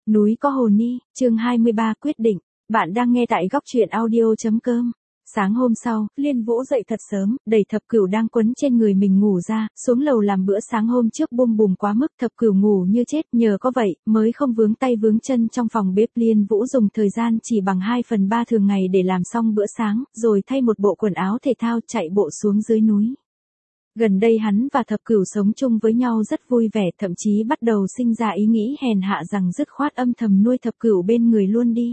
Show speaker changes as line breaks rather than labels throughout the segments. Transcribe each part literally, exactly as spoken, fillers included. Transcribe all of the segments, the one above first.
Núi có hồ ni, chương hai mươi ba quyết định. Bạn đang nghe tại góc truyện audio.com. Sáng hôm sau, Liên Vũ dậy thật sớm, đẩy Thập Cửu đang quấn trên người mình ngủ ra, xuống lầu làm bữa sáng hôm trước bum bùm quá mức. Thập Cửu ngủ như chết, nhờ có vậy, mới không vướng tay vướng chân trong phòng bếp. Liên Vũ dùng thời gian chỉ bằng hai phần ba thường ngày để làm xong bữa sáng, rồi thay một bộ quần áo thể thao chạy bộ xuống dưới núi. Gần đây hắn và Thập Cửu sống chung với nhau rất vui vẻ, thậm chí bắt đầu sinh ra ý nghĩ hèn hạ rằng dứt khoát âm thầm nuôi Thập Cửu bên người luôn đi.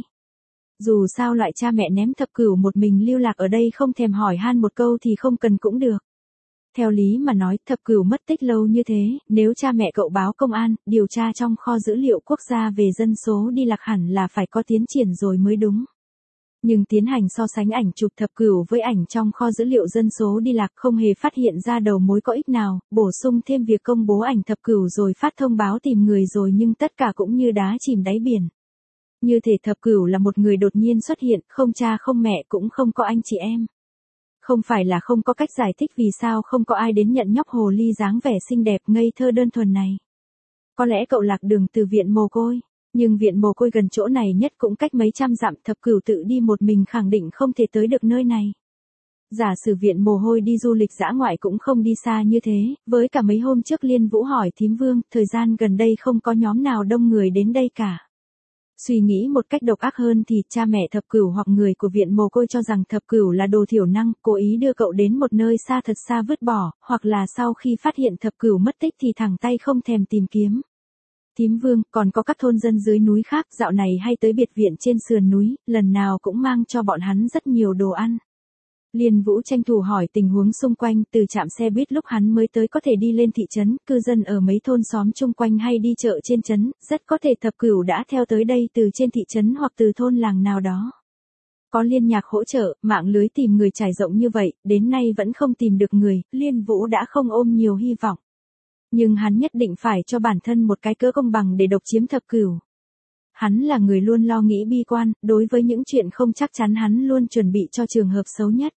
Dù sao loại cha mẹ ném Thập Cửu một mình lưu lạc ở đây không thèm hỏi han một câu thì không cần cũng được. Theo lý mà nói, Thập Cửu mất tích lâu như thế, nếu cha mẹ cậu báo công an, điều tra trong kho dữ liệu quốc gia về dân số đi lạc hẳn là phải có tiến triển rồi mới đúng. Nhưng tiến hành so sánh ảnh chụp Thập Cửu với ảnh trong kho dữ liệu dân số đi lạc không hề phát hiện ra đầu mối có ích nào, bổ sung thêm việc công bố ảnh Thập Cửu rồi phát thông báo tìm người rồi nhưng tất cả cũng như đá chìm đáy biển. Như thể Thập Cửu là một người đột nhiên xuất hiện, không cha không mẹ cũng không có anh chị em. Không phải là không có cách giải thích vì sao không có ai đến nhận nhóc hồ ly dáng vẻ xinh đẹp ngây thơ đơn thuần này. Có lẽ cậu lạc đường từ viện mồ côi. Nhưng viện mồ côi gần chỗ này nhất cũng cách mấy trăm dặm, Thập Cửu tự đi một mình khẳng định không thể tới được nơi này. Giả sử viện mồ hôi đi du lịch dã ngoại cũng không đi xa như thế, với cả mấy hôm trước Liên Vũ hỏi Thím Vương, thời gian gần đây không có nhóm nào đông người đến đây cả. Suy nghĩ một cách độc ác hơn thì cha mẹ Thập Cửu hoặc người của viện mồ côi cho rằng Thập Cửu là đồ thiểu năng, cố ý đưa cậu đến một nơi xa thật xa vứt bỏ, hoặc là sau khi phát hiện Thập Cửu mất tích thì thẳng tay không thèm tìm kiếm. Thím Vương, còn có các thôn dân dưới núi khác dạo này hay tới biệt viện trên sườn núi, lần nào cũng mang cho bọn hắn rất nhiều đồ ăn. Liên Vũ tranh thủ hỏi tình huống xung quanh, từ trạm xe buýt lúc hắn mới tới có thể đi lên thị trấn, cư dân ở mấy thôn xóm chung quanh hay đi chợ trên trấn, rất có thể Thập Cửu đã theo tới đây từ trên thị trấn hoặc từ thôn làng nào đó. Có liên nhạc hỗ trợ, mạng lưới tìm người trải rộng như vậy, đến nay vẫn không tìm được người, Liên Vũ đã không ôm nhiều hy vọng. Nhưng hắn nhất định phải cho bản thân một cái cớ công bằng để độc chiếm Thập Cửu. Hắn là người luôn lo nghĩ bi quan, đối với những chuyện không chắc chắn hắn luôn chuẩn bị cho trường hợp xấu nhất.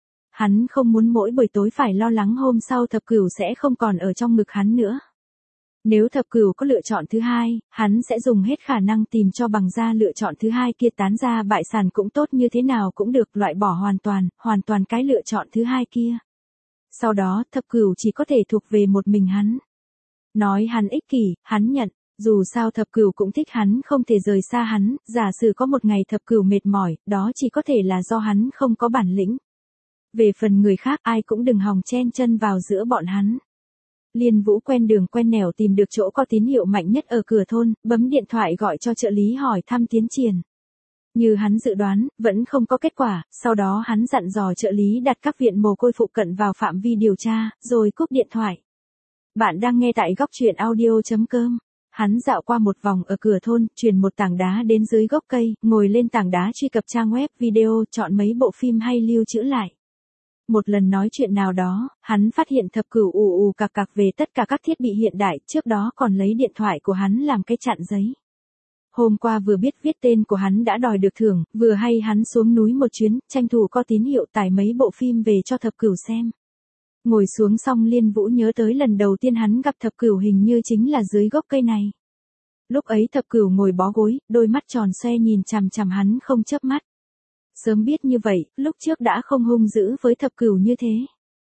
Hắn không muốn mỗi buổi tối phải lo lắng hôm sau Thập Cửu sẽ không còn ở trong ngực hắn nữa. Nếu Thập Cửu có lựa chọn thứ hai, hắn sẽ dùng hết khả năng tìm cho bằng ra lựa chọn thứ hai kia tán ra bại sản cũng tốt như thế nào cũng được, loại bỏ hoàn toàn, hoàn toàn cái lựa chọn thứ hai kia. Sau đó, Thập Cửu chỉ có thể thuộc về một mình hắn. Nói hắn ích kỷ, hắn nhận, dù sao Thập Cửu cũng thích hắn không thể rời xa hắn, giả sử có một ngày Thập Cửu mệt mỏi, đó chỉ có thể là do hắn không có bản lĩnh. Về phần người khác ai cũng đừng hòng chen chân vào giữa bọn hắn. Liên Vũ quen đường quen nẻo tìm được chỗ có tín hiệu mạnh nhất ở cửa thôn, bấm điện thoại gọi cho trợ lý hỏi thăm tiến triển. Như hắn dự đoán, vẫn không có kết quả, sau đó hắn dặn dò trợ lý đặt các viện mồ côi phụ cận vào phạm vi điều tra, rồi cúp điện thoại. Bạn đang nghe tại góc truyện audio.com. Hắn dạo qua một vòng ở cửa thôn, truyền một tảng đá đến dưới gốc cây, ngồi lên tảng đá truy cập trang web video, chọn mấy bộ phim hay lưu trữ lại. Một lần nói chuyện nào đó, hắn phát hiện Thập Cửu ù ù cạc cạc về tất cả các thiết bị hiện đại, trước đó còn lấy điện thoại của hắn làm cái chặn giấy. Hôm qua vừa biết viết tên của hắn đã đòi được thưởng, vừa hay hắn xuống núi một chuyến, tranh thủ có tín hiệu tải mấy bộ phim về cho Thập Cửu xem. Ngồi xuống xong Liên Vũ nhớ tới lần đầu tiên hắn gặp Thập Cửu hình như chính là dưới gốc cây này. Lúc ấy Thập Cửu ngồi bó gối, đôi mắt tròn xoe nhìn chằm chằm hắn không chớp mắt. Sớm biết như vậy, lúc trước đã không hung dữ với Thập Cửu như thế.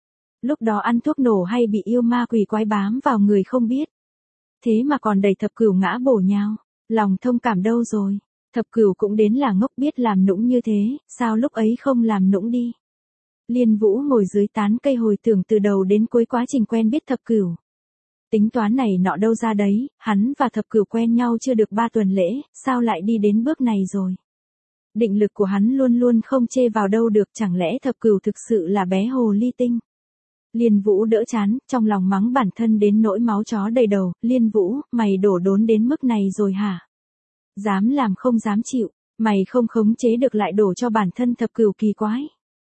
Lúc đó ăn thuốc nổ hay bị yêu ma quỷ quái bám vào người không biết. Thế mà còn đẩy Thập Cửu ngã bổ nhào, lòng thông cảm đâu rồi. Thập Cửu cũng đến là ngốc biết làm nũng như thế, sao lúc ấy không làm nũng đi. Liên Vũ ngồi dưới tán cây hồi tưởng từ đầu đến cuối quá trình quen biết Thập Cửu. Tính toán này nọ đâu ra đấy, hắn và Thập Cửu quen nhau chưa được ba tuần lễ, sao lại đi đến bước này rồi. Định lực của hắn luôn luôn không chê vào đâu được, chẳng lẽ Thập Cửu thực sự là bé hồ ly tinh. Liên Vũ đỡ chán, trong lòng mắng bản thân đến nỗi máu chó đầy đầu, Liên Vũ, mày đổ đốn đến mức này rồi hả? Dám làm không dám chịu, mày không khống chế được lại đổ cho bản thân Thập Cửu kỳ quái.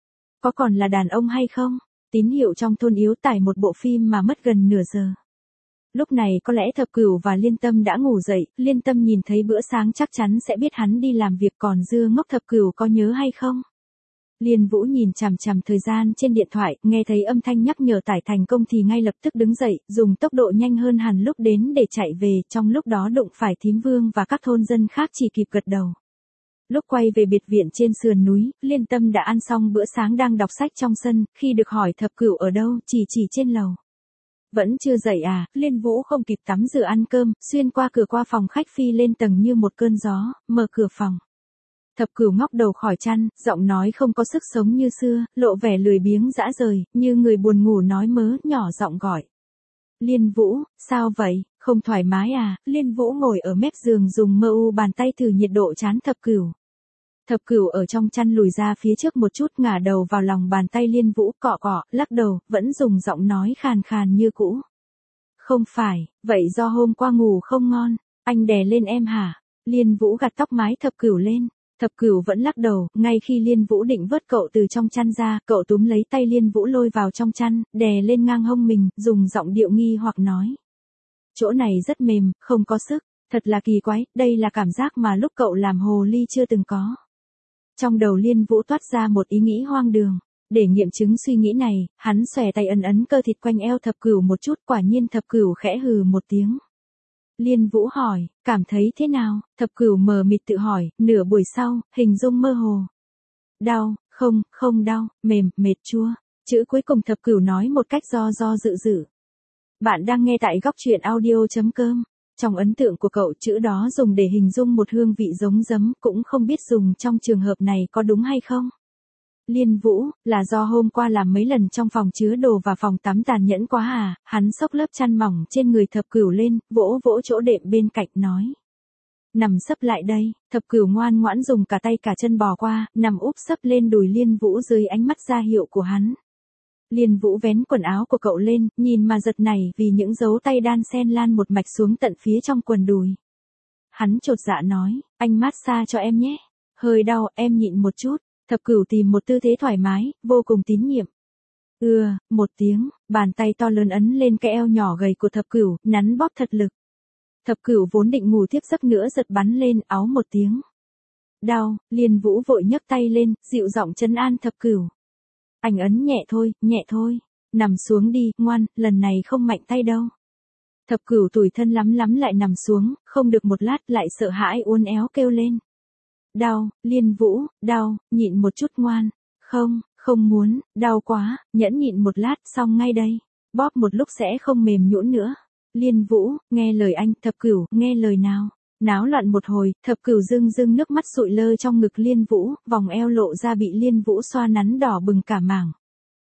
Có còn là đàn ông hay không? Tín hiệu trong thôn yếu tải một bộ phim mà mất gần nửa giờ. Lúc này có lẽ Thập Cửu và Liên Tâm đã ngủ dậy, Liên Tâm nhìn thấy bữa sáng chắc chắn sẽ biết hắn đi làm việc, còn dưa ngốc Thập Cửu có nhớ hay không? Liên Vũ nhìn chằm chằm thời gian trên điện thoại, nghe thấy âm thanh nhắc nhở tải thành công thì ngay lập tức đứng dậy, dùng tốc độ nhanh hơn hẳn lúc đến để chạy về, trong lúc đó đụng phải Thím Vương và các thôn dân khác chỉ kịp gật đầu. Lúc quay về biệt viện trên sườn núi, Liên Tâm đã ăn xong bữa sáng đang đọc sách trong sân, khi được hỏi Thập Cửu ở đâu, chỉ chỉ trên lầu. Vẫn chưa dậy à, Liên Vũ không kịp tắm rửa ăn cơm, xuyên qua cửa qua phòng khách phi lên tầng như một cơn gió, mở cửa phòng. Thập Cửu ngóc đầu khỏi chăn, giọng nói không có sức sống như xưa, lộ vẻ lười biếng dã rời, như người buồn ngủ nói mớ, nhỏ giọng gọi. Liên Vũ, sao vậy, không thoải mái à? Liên Vũ ngồi ở mép giường dùng mơ u bàn tay thử nhiệt độ trán Thập Cửu. Thập Cửu ở trong chăn lùi ra phía trước một chút, ngả đầu vào lòng bàn tay Liên Vũ, cọ cọ, lắc đầu, vẫn dùng giọng nói khàn khàn như cũ. Không phải, vậy do hôm qua ngủ không ngon, anh đè lên em hả? Liên Vũ gạt tóc mái Thập Cửu lên. Thập Cửu vẫn lắc đầu, ngay khi Liên Vũ định vớt cậu từ trong chăn ra, cậu túm lấy tay Liên Vũ lôi vào trong chăn, đè lên ngang hông mình, dùng giọng điệu nghi hoặc nói. Chỗ này rất mềm, không có sức, thật là kỳ quái, đây là cảm giác mà lúc cậu làm hồ ly chưa từng có. Trong đầu Liên Vũ toát ra một ý nghĩ hoang đường. Để nghiệm chứng suy nghĩ này, hắn xòe tay ấn ấn cơ thịt quanh eo Thập Cửu một chút, quả nhiên Thập Cửu khẽ hừ một tiếng. Liên Vũ hỏi, cảm thấy thế nào? Thập Cửu mờ mịt tự hỏi, nửa buổi sau, hình dung mơ hồ. Đau, không, không đau, mềm, mệt chua. Chữ cuối cùng Thập Cửu nói một cách do do dự dự. Bạn đang nghe tại góc truyện audio chấm com. Trong ấn tượng của cậu, chữ đó dùng để hình dung một hương vị giống giấm, cũng không biết dùng trong trường hợp này có đúng hay không. Liên Vũ, là do hôm qua làm mấy lần trong phòng chứa đồ và phòng tắm tàn nhẫn quá à? Hắn xốc lớp chăn mỏng trên người Thập Cửu lên, vỗ vỗ chỗ đệm bên cạnh nói. Nằm sấp lại đây. Thập Cửu ngoan ngoãn dùng cả tay cả chân bò qua, nằm úp sấp lên đùi Liên Vũ dưới ánh mắt ra hiệu của hắn. Liên Vũ vén quần áo của cậu lên, nhìn mà giật nảy vì những dấu tay đan xen lan một mạch xuống tận phía trong quần đùi. Hắn chột dạ nói, anh massage cho em nhé. Hơi đau, em nhịn một chút. Thập Cửu tìm một tư thế thoải mái, vô cùng tín nhiệm. Ưa, một tiếng, bàn tay to lớn ấn lên cái eo nhỏ gầy của Thập Cửu, nắn bóp thật lực. Thập Cửu vốn định ngủ tiếp giấc nữa giật bắn lên, áu một tiếng. Đau, Liên Vũ vội nhấc tay lên, dịu giọng trấn an Thập Cửu. Anh ấn nhẹ thôi, nhẹ thôi. Nằm xuống đi, ngoan, lần này không mạnh tay đâu. Thập Cửu tủi thân lắm lắm lại nằm xuống, không được một lát lại sợ hãi uốn éo kêu lên. Đau, Liên Vũ, đau, nhịn một chút ngoan. Không, không muốn, đau quá, nhẫn nhịn một lát, xong ngay đây. Bóp một lúc sẽ không mềm nhũn nữa. Liên Vũ, nghe lời anh. Thập Cửu, nghe lời nào. Náo loạn một hồi, Thập Cửu rưng rưng nước mắt sụi lơ trong ngực Liên Vũ, vòng eo lộ ra bị Liên Vũ xoa nắn đỏ bừng cả mảng.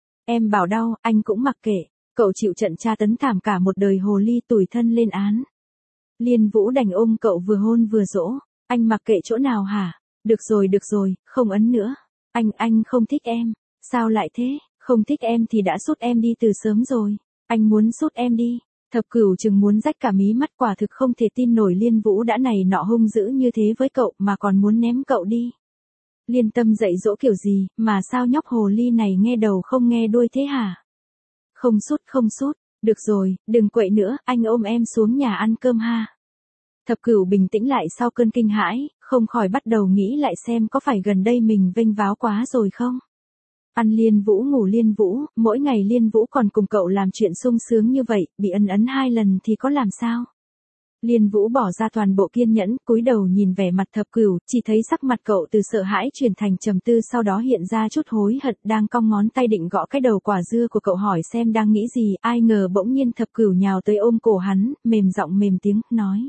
Em bảo đau, anh cũng mặc kệ. Cậu chịu trận tra tấn thảm cả một đời hồ ly tủi thân lên án. Liên Vũ đành ôm cậu vừa hôn vừa dỗ. Anh mặc kệ chỗ nào hả? Được rồi được rồi, không ấn nữa. Anh, anh không thích em. Sao lại thế? Không thích em thì đã sút em đi từ sớm rồi. Anh muốn sút em đi. Thập Cửu chừng muốn rách cả mí mắt, quả thực không thể tin nổi Liên Vũ đã này nọ hung dữ như thế với cậu mà còn muốn ném cậu đi. Liên Tâm dạy dỗ kiểu gì, mà sao nhóc hồ ly này nghe đầu không nghe đuôi thế hả? Không sút không sút, được rồi, đừng quậy nữa, anh ôm em xuống nhà ăn cơm ha. Thập Cửu bình tĩnh lại sau cơn kinh hãi, không khỏi bắt đầu nghĩ lại xem có phải gần đây mình vênh váo quá rồi không? Ăn Liên Vũ ngủ Liên Vũ, mỗi ngày Liên Vũ còn cùng cậu làm chuyện sung sướng như vậy, bị ấn ấn hai lần thì có làm sao? Liên Vũ bỏ ra toàn bộ kiên nhẫn, cúi đầu nhìn vẻ mặt Thập Cửu, chỉ thấy sắc mặt cậu từ sợ hãi chuyển thành trầm tư, sau đó hiện ra chút hối hận, đang cong ngón tay định gõ cái đầu quả dưa của cậu hỏi xem đang nghĩ gì, ai ngờ bỗng nhiên Thập Cửu nhào tới ôm cổ hắn, mềm giọng mềm tiếng, nói.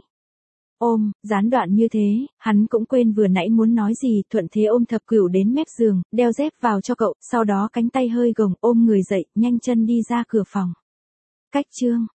Ôm, gián đoạn như thế, hắn cũng quên vừa nãy muốn nói gì, thuận thế ôm Thập Cửu đến mép giường, đeo dép vào cho cậu, sau đó cánh tay hơi gồng ôm người dậy, nhanh chân đi ra cửa phòng. Cách chương